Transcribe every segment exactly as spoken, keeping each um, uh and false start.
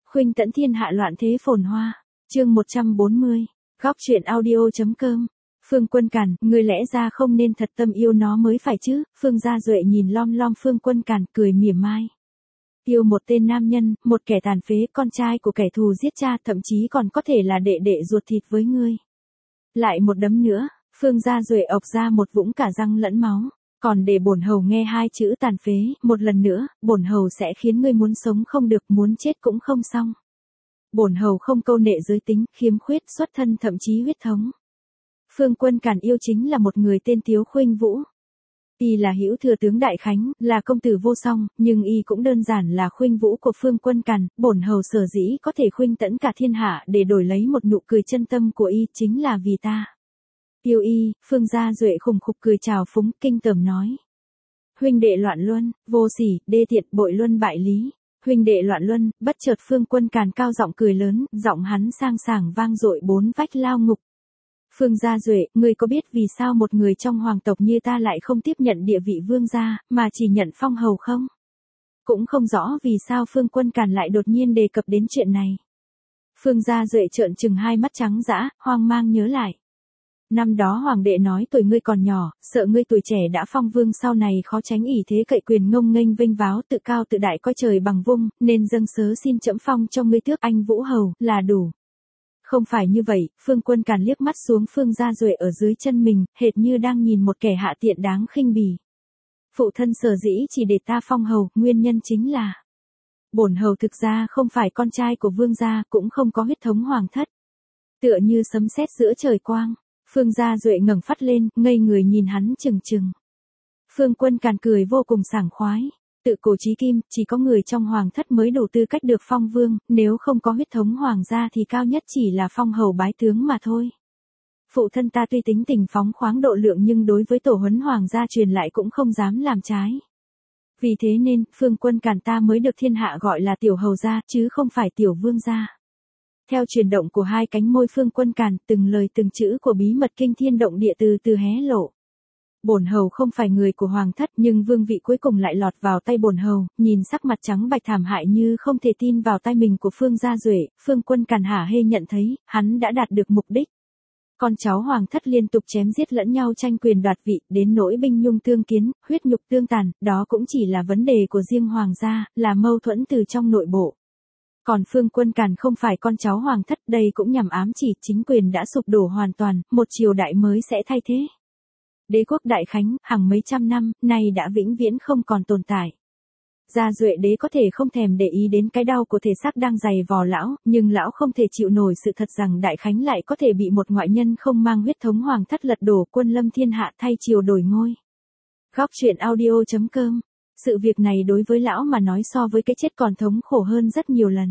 Khuynh tẫn thiên hạ loạn thế phồn hoa. Chương một trăm bốn mươi. Góc truyện audio.com. Phương Quân Càn, ngươi lẽ ra không nên thật tâm yêu nó mới phải chứ? Phương Gia Duệ nhìn lom lom Phương Quân Càn, cười mỉa mai. Yêu một tên nam nhân, một kẻ tàn phế, con trai của kẻ thù giết cha, thậm chí còn có thể là đệ đệ ruột thịt với ngươi. Lại một đấm nữa, Phương Gia Duệ ộc ra một vũng cả răng lẫn máu. Còn để bổn hầu nghe hai chữ tàn phế, một lần nữa, bổn hầu sẽ khiến ngươi muốn sống không được, muốn chết cũng không xong. Bổn hầu không câu nệ giới tính, khiếm khuyết, xuất thân thậm chí huyết thống. Phương Quân Càn yêu chính là một người tên Tiếu Khuynh Vũ. Y là hữu thừa tướng Đại Khánh, là công tử vô song, nhưng y cũng đơn giản là Khuynh Vũ của Phương Quân Càn. Bổn hầu sở dĩ có thể khuynh tẫn cả thiên hạ để đổi lấy một nụ cười chân tâm của y, chính là vì ta. Yêu y. Phương Gia Duệ khùng khục cười chào phúng, kinh tởm nói. Huynh đệ loạn luân, vô sỉ, đê tiện, bội luân bại lý. Huynh đệ loạn luân. Bất chợt Phương Quân Càn cao giọng cười lớn, giọng hắn sang sảng vang dội bốn vách lao ngục. Phương Gia Duệ, ngươi có biết vì sao một người trong hoàng tộc như ta lại không tiếp nhận địa vị vương gia, mà chỉ nhận phong hầu không? Cũng không rõ vì sao Phương Quân Càn lại đột nhiên đề cập đến chuyện này. Phương Gia Duệ trợn trừng hai mắt trắng dã, hoang mang nhớ lại. Năm đó hoàng đệ nói tuổi ngươi còn nhỏ, sợ ngươi tuổi trẻ đã phong vương sau này khó tránh ỷ thế cậy quyền ngông nghênh vênh váo tự cao tự đại coi trời bằng vung, nên dâng sớ xin trẫm phong cho ngươi tước anh Vũ hầu, là đủ. Không phải như vậy. Phương Quân Càn liếc mắt xuống Phương Gia Duệ ở dưới chân mình, hệt như đang nhìn một kẻ hạ tiện đáng khinh bỉ. Phụ thân sở dĩ chỉ để ta phong hầu, nguyên nhân chính là bổn hầu thực ra không phải con trai của vương gia, cũng không có huyết thống hoàng thất. Tựa như sấm sét giữa trời quang, Phương Gia Duệ ngẩng phát lên, ngây người nhìn hắn chừng chừng. Phương Quân Càn cười vô cùng sảng khoái. Tự cổ chí kim, chỉ có người trong hoàng thất mới đủ tư cách được phong vương, nếu không có huyết thống hoàng gia thì cao nhất chỉ là phong hầu bái tướng mà thôi. Phụ thân ta tuy tính tình phóng khoáng độ lượng nhưng đối với tổ huấn hoàng gia truyền lại cũng không dám làm trái. Vì thế nên, Phương Quân Càn ta mới được thiên hạ gọi là tiểu hầu gia, chứ không phải tiểu vương gia. Theo chuyển động của hai cánh môi Phương Quân Càn, từng lời từng chữ của bí mật kinh thiên động địa từ từ hé lộ. Bổn hầu không phải người của hoàng thất, nhưng vương vị cuối cùng lại lọt vào tay bổn hầu. Nhìn sắc mặt trắng bạch thảm hại như không thể tin vào tay mình của Phương Gia Duệ, Phương Quân Càn hả hê nhận thấy, hắn đã đạt được mục đích. Con cháu hoàng thất liên tục chém giết lẫn nhau tranh quyền đoạt vị, đến nỗi binh nhung tương kiến, huyết nhục tương tàn, đó cũng chỉ là vấn đề của riêng hoàng gia, là mâu thuẫn từ trong nội bộ. Còn Phương Quân Càn không phải con cháu hoàng thất, đây cũng nhằm ám chỉ chính quyền đã sụp đổ hoàn toàn, một triều đại mới sẽ thay thế. Đế quốc Đại Khánh, hàng mấy trăm năm, nay đã vĩnh viễn không còn tồn tại. Gia Duệ đế có thể không thèm để ý đến cái đau của thể xác đang dày vò lão, nhưng lão không thể chịu nổi sự thật rằng Đại Khánh lại có thể bị một ngoại nhân không mang huyết thống hoàng thất lật đổ, quân lâm thiên hạ, thay triều đổi ngôi. Góc truyện audio.com. Sự việc này đối với lão mà nói so với cái chết còn thống khổ hơn rất nhiều lần.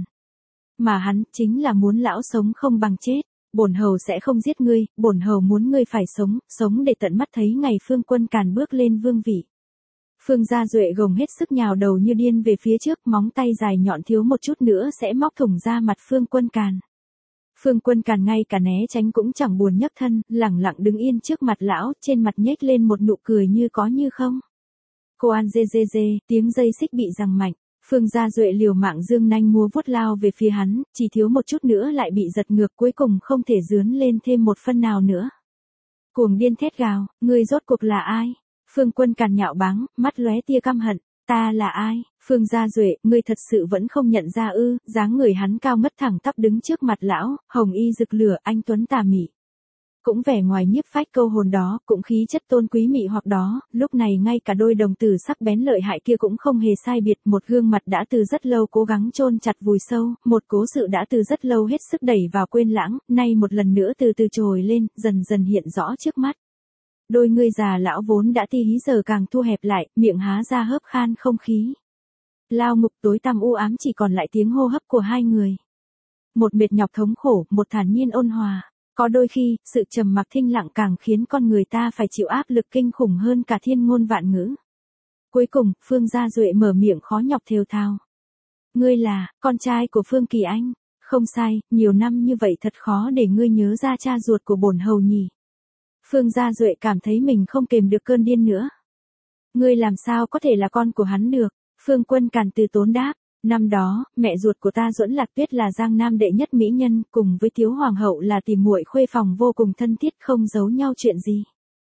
Mà hắn, chính là muốn lão sống không bằng chết. Bổn hầu sẽ không giết ngươi, bổn hầu muốn ngươi phải sống, sống để tận mắt thấy ngày Phương Quân Càn bước lên vương vị. Phương Gia Duệ gồng hết sức nhào đầu như điên về phía trước, móng tay dài nhọn thiếu một chút nữa sẽ móc thủng ra mặt Phương Quân Càn. Phương Quân Càn ngay cả né tránh cũng chẳng buồn nhấc thân, lẳng lặng đứng yên trước mặt lão, trên mặt nhếch lên một nụ cười như có như không. Cô an dê dê dê, tiếng dây xích bị giằng mạnh. Phương Gia Duệ liều mạng dương nanh múa vuốt lao về phía hắn, chỉ thiếu một chút nữa lại bị giật ngược, cuối cùng không thể dướn lên thêm một phân nào nữa. Cuồng điên thét gào, ngươi rốt cuộc là ai? Phương Quân Càn nhạo báng, mắt lóe tia căm hận, ta là ai? Phương Gia Duệ, ngươi thật sự vẫn không nhận ra ư? Dáng người hắn cao ngất thẳng tắp đứng trước mặt lão, hồng y rực lửa, anh tuấn tà mị. Cũng vẻ ngoài nhiếp phách câu hồn đó, cũng khí chất tôn quý mị hoặc đó, lúc này ngay cả đôi đồng tử sắc bén lợi hại kia cũng không hề sai biệt, một gương mặt đã từ rất lâu cố gắng chôn chặt vùi sâu, một cố sự đã từ rất lâu hết sức đẩy vào quên lãng, nay một lần nữa từ từ trồi lên, dần dần hiện rõ trước mắt. Đôi ngươi già lão vốn đã ti hí giờ càng thu hẹp lại, miệng há ra hớp khan không khí. Lao ngục tối tăm u ám chỉ còn lại tiếng hô hấp của hai người. Một mệt nhọc thống khổ, một thản nhiên ôn hòa. Có đôi khi, sự trầm mặc thinh lặng càng khiến con người ta phải chịu áp lực kinh khủng hơn cả thiên ngôn vạn ngữ. Cuối cùng, Phương Gia Duệ mở miệng khó nhọc thều thào. Ngươi là, con trai của Phương Kỳ Anh. Không sai, nhiều năm như vậy thật khó để ngươi nhớ ra cha ruột của bổn hầu nhỉ. Phương Gia Duệ cảm thấy mình không kềm được cơn điên nữa. Ngươi làm sao có thể là con của hắn được? Phương Quân Càn từ tốn đáp. Năm đó, mẹ ruột của ta Duẫn Lạc Tuyết là Giang Nam đệ nhất mỹ nhân, cùng với Tiếu Hoàng hậu là tỷ muội khuê phòng vô cùng thân thiết, không giấu nhau chuyện gì.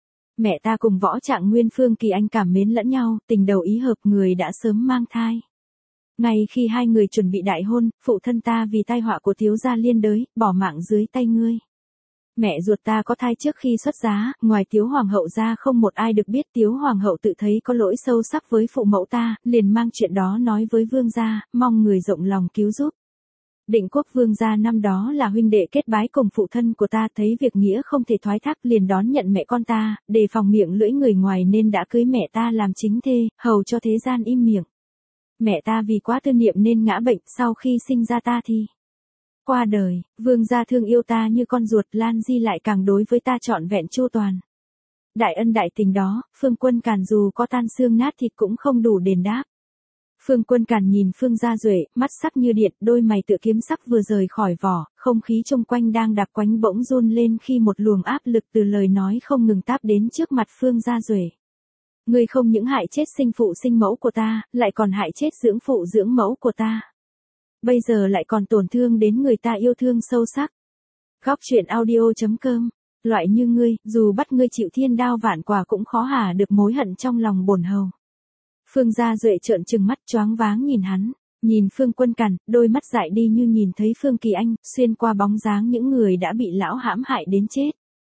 Mẹ ta cùng Võ Trạng Nguyên Phương Kỳ Anh cảm mến lẫn nhau, tình đầu ý hợp, người đã sớm mang thai. Ngay khi hai người chuẩn bị đại hôn, phụ thân ta vì tai họa của Tiếu gia liên đới, bỏ mạng dưới tay ngươi. Mẹ ruột ta có thai trước khi xuất giá, ngoài Tiếu Hoàng hậu ra không một ai được biết. Tiếu Hoàng hậu tự thấy có lỗi sâu sắc với phụ mẫu ta, liền mang chuyện đó nói với vương gia, mong người rộng lòng cứu giúp. Định Quốc vương gia năm đó là huynh đệ kết bái cùng phụ thân của ta, thấy việc nghĩa không thể thoái thác liền đón nhận mẹ con ta, đề phòng miệng lưỡi người ngoài nên đã cưới mẹ ta làm chính thê, hầu cho thế gian im miệng. Mẹ ta vì quá tư niệm nên ngã bệnh, sau khi sinh ra ta thì qua đời. Vương gia thương yêu ta như con ruột, Lan Di lại càng đối với ta trọn vẹn chu toàn. Đại ân đại tình đó, Phương Quân Càn dù có tan xương nát thịt cũng không đủ đền đáp. Phương Quân Càn nhìn Phương Gia Duệ, mắt sắc như điện, đôi mày tựa kiếm sắc vừa rời khỏi vỏ, không khí xung quanh đang đặc quánh bỗng run lên khi một luồng áp lực từ lời nói không ngừng táp đến trước mặt Phương Gia Duệ. Ngươi không những hại chết sinh phụ sinh mẫu của ta, lại còn hại chết dưỡng phụ dưỡng mẫu của ta. Bây giờ lại còn tổn thương đến người ta yêu thương sâu sắc. Góc truyện audio chấm com. Loại như ngươi, dù bắt ngươi chịu thiên đao vạn quả cũng khó hả được mối hận trong lòng bổn hầu. Phương Gia Duệ trợn trừng mắt choáng váng nhìn hắn, nhìn Phương Quân Càn, đôi mắt dại đi như nhìn thấy Phương Kỳ Anh, xuyên qua bóng dáng những người đã bị lão hãm hại đến chết.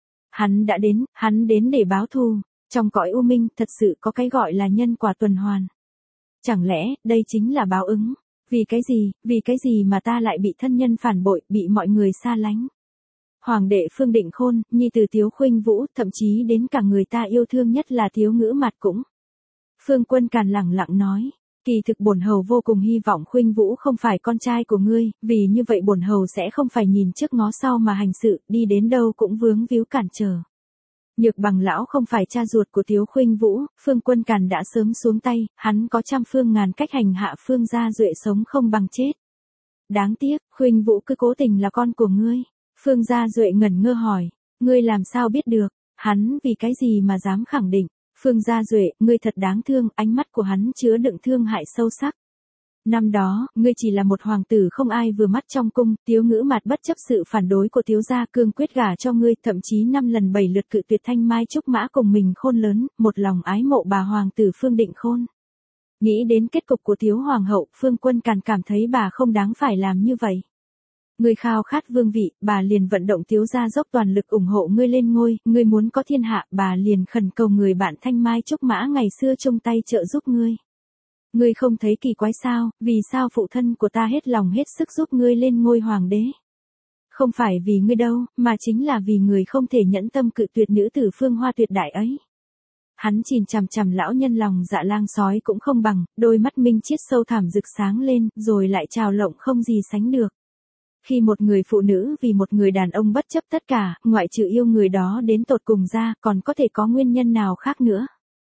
Hắn đã đến, hắn đến để báo thù. Trong cõi u minh, thật sự có cái gọi là nhân quả tuần hoàn. Chẳng lẽ, đây chính là báo ứng? Vì cái gì, vì cái gì mà ta lại bị thân nhân phản bội, bị mọi người xa lánh? Hoàng đệ Phương Định Khôn, nhi từ Tiếu Khuynh Vũ, thậm chí đến cả người ta yêu thương nhất là Tiếu Ngữ Mạt cũng. Phương Quân Càn lẳng lặng nói, kỳ thực bổn hầu vô cùng hy vọng Khuynh Vũ không phải con trai của ngươi, vì như vậy bổn hầu sẽ không phải nhìn trước ngó sau mà hành sự, đi đến đâu cũng vướng víu cản trở. Nhược Bằng lão không phải cha ruột của Tiếu Khuynh Vũ, Phương Quân Càn đã sớm xuống tay, hắn có trăm phương ngàn cách hành hạ Phương Gia Duệ sống không bằng chết. Đáng tiếc, Khuynh Vũ cứ cố tình là con của ngươi. Phương Gia Duệ ngẩn ngơ hỏi, ngươi làm sao biết được? Hắn vì cái gì mà dám khẳng định? Phương Gia Duệ, ngươi thật đáng thương, ánh mắt của hắn chứa đựng thương hại sâu sắc. Năm đó, ngươi chỉ là một hoàng tử không ai vừa mắt trong cung, Tiếu Ngữ Mạt bất chấp sự phản đối của Tiếu gia cương quyết gả cho ngươi, thậm chí năm lần bảy lượt cự tuyệt Thanh Mai Trúc Mã cùng mình Khôn lớn, một lòng ái mộ bà hoàng tử Phương Định Khôn. Nghĩ đến kết cục của Tiếu Hoàng hậu, Phương Quân Càn cảm thấy bà không đáng phải làm như vậy. Ngươi khao khát vương vị, bà liền vận động Tiếu gia dốc toàn lực ủng hộ ngươi lên ngôi, ngươi muốn có thiên hạ, bà liền khẩn cầu người bạn Thanh Mai Trúc Mã ngày xưa chung tay trợ giúp ngươi. Ngươi không thấy kỳ quái sao, vì sao phụ thân của ta hết lòng hết sức giúp ngươi lên ngôi hoàng đế? Không phải vì ngươi đâu, mà chính là vì người không thể nhẫn tâm cự tuyệt nữ tử Phương Hoa tuyệt đại ấy. Hắn nhìn chằm chằm lão nhân lòng dạ lang sói cũng không bằng, đôi mắt minh chiết sâu thẳm rực sáng lên, rồi lại trào lộng không gì sánh được. Khi một người phụ nữ vì một người đàn ông bất chấp tất cả, ngoại trừ yêu người đó đến tột cùng ra, còn có thể có nguyên nhân nào khác nữa?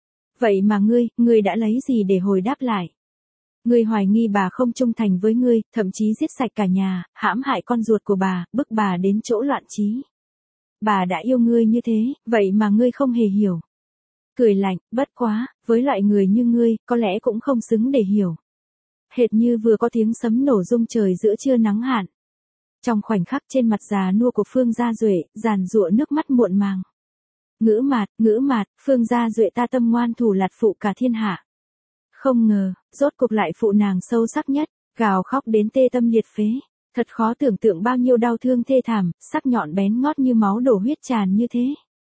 Vậy mà ngươi, ngươi đã lấy gì để hồi đáp lại? Ngươi hoài nghi bà không trung thành với ngươi, thậm chí giết sạch cả nhà, hãm hại con ruột của bà, bức bà đến chỗ loạn trí. Bà đã yêu ngươi như thế, vậy mà ngươi không hề hiểu. Cười lạnh, bất quá, với loại người như ngươi, có lẽ cũng không xứng để hiểu. Hệt như vừa có tiếng sấm nổ rung trời giữa trưa nắng hạn. Trong khoảnh khắc trên mặt già nua của Phương Gia Duệ, giàn giụa nước mắt muộn màng. Ngữ Mạt, Ngữ Mạt, Phương Gia Duệ ta tâm ngoan thủ lạt phụ cả thiên hạ. Không ngờ, rốt cuộc lại phụ nàng sâu sắc nhất, gào khóc đến tê tâm liệt phế. Thật khó tưởng tượng bao nhiêu đau thương thê thảm, sắc nhọn bén ngót như máu đổ huyết tràn như thế.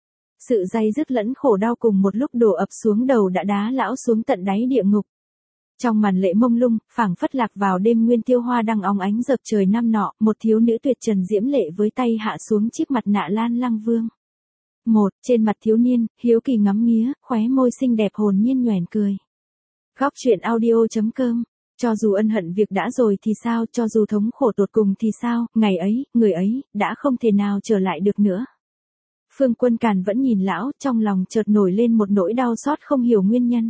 Sự day dứt lẫn khổ đau cùng một lúc đổ ập xuống đầu đã đá lão xuống tận đáy địa ngục. Trong màn lệ mông lung, phảng phất lạc vào đêm nguyên tiêu hoa đang óng ánh rực trời năm nọ, một thiếu nữ tuyệt trần diễm lệ với tay hạ xuống chiếc mặt nạ Lan Lăng Vương. Một, trên mặt thiếu niên, hiếu kỳ ngắm nghía, khóe môi xinh đẹp hồn nhiên nhoẻn cười. Góc truyện audio chấm com. Cho dù ân hận việc đã rồi thì sao, cho dù thống khổ tột cùng thì sao, ngày ấy, người ấy, đã không thể nào trở lại được nữa. Phương Quân Càn vẫn nhìn lão, trong lòng chợt nổi lên một nỗi đau xót không hiểu nguyên nhân.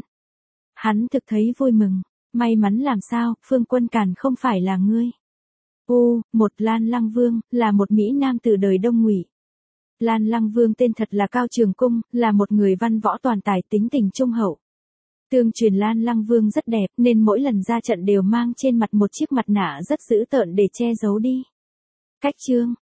Hắn thực thấy vui mừng, may mắn làm sao, Phương Quân Càn không phải là ngươi. U, một Lan Lăng Vương, là một Mỹ Nam từ đời Đông Ngụy. Lan Lăng Vương tên thật là Cao Trường Cung, là một người văn võ toàn tài tính tình trung hậu. Tương truyền Lan Lăng Vương rất đẹp, nên mỗi lần ra trận đều mang trên mặt một chiếc mặt nạ rất dữ tợn để che giấu đi. Cách chương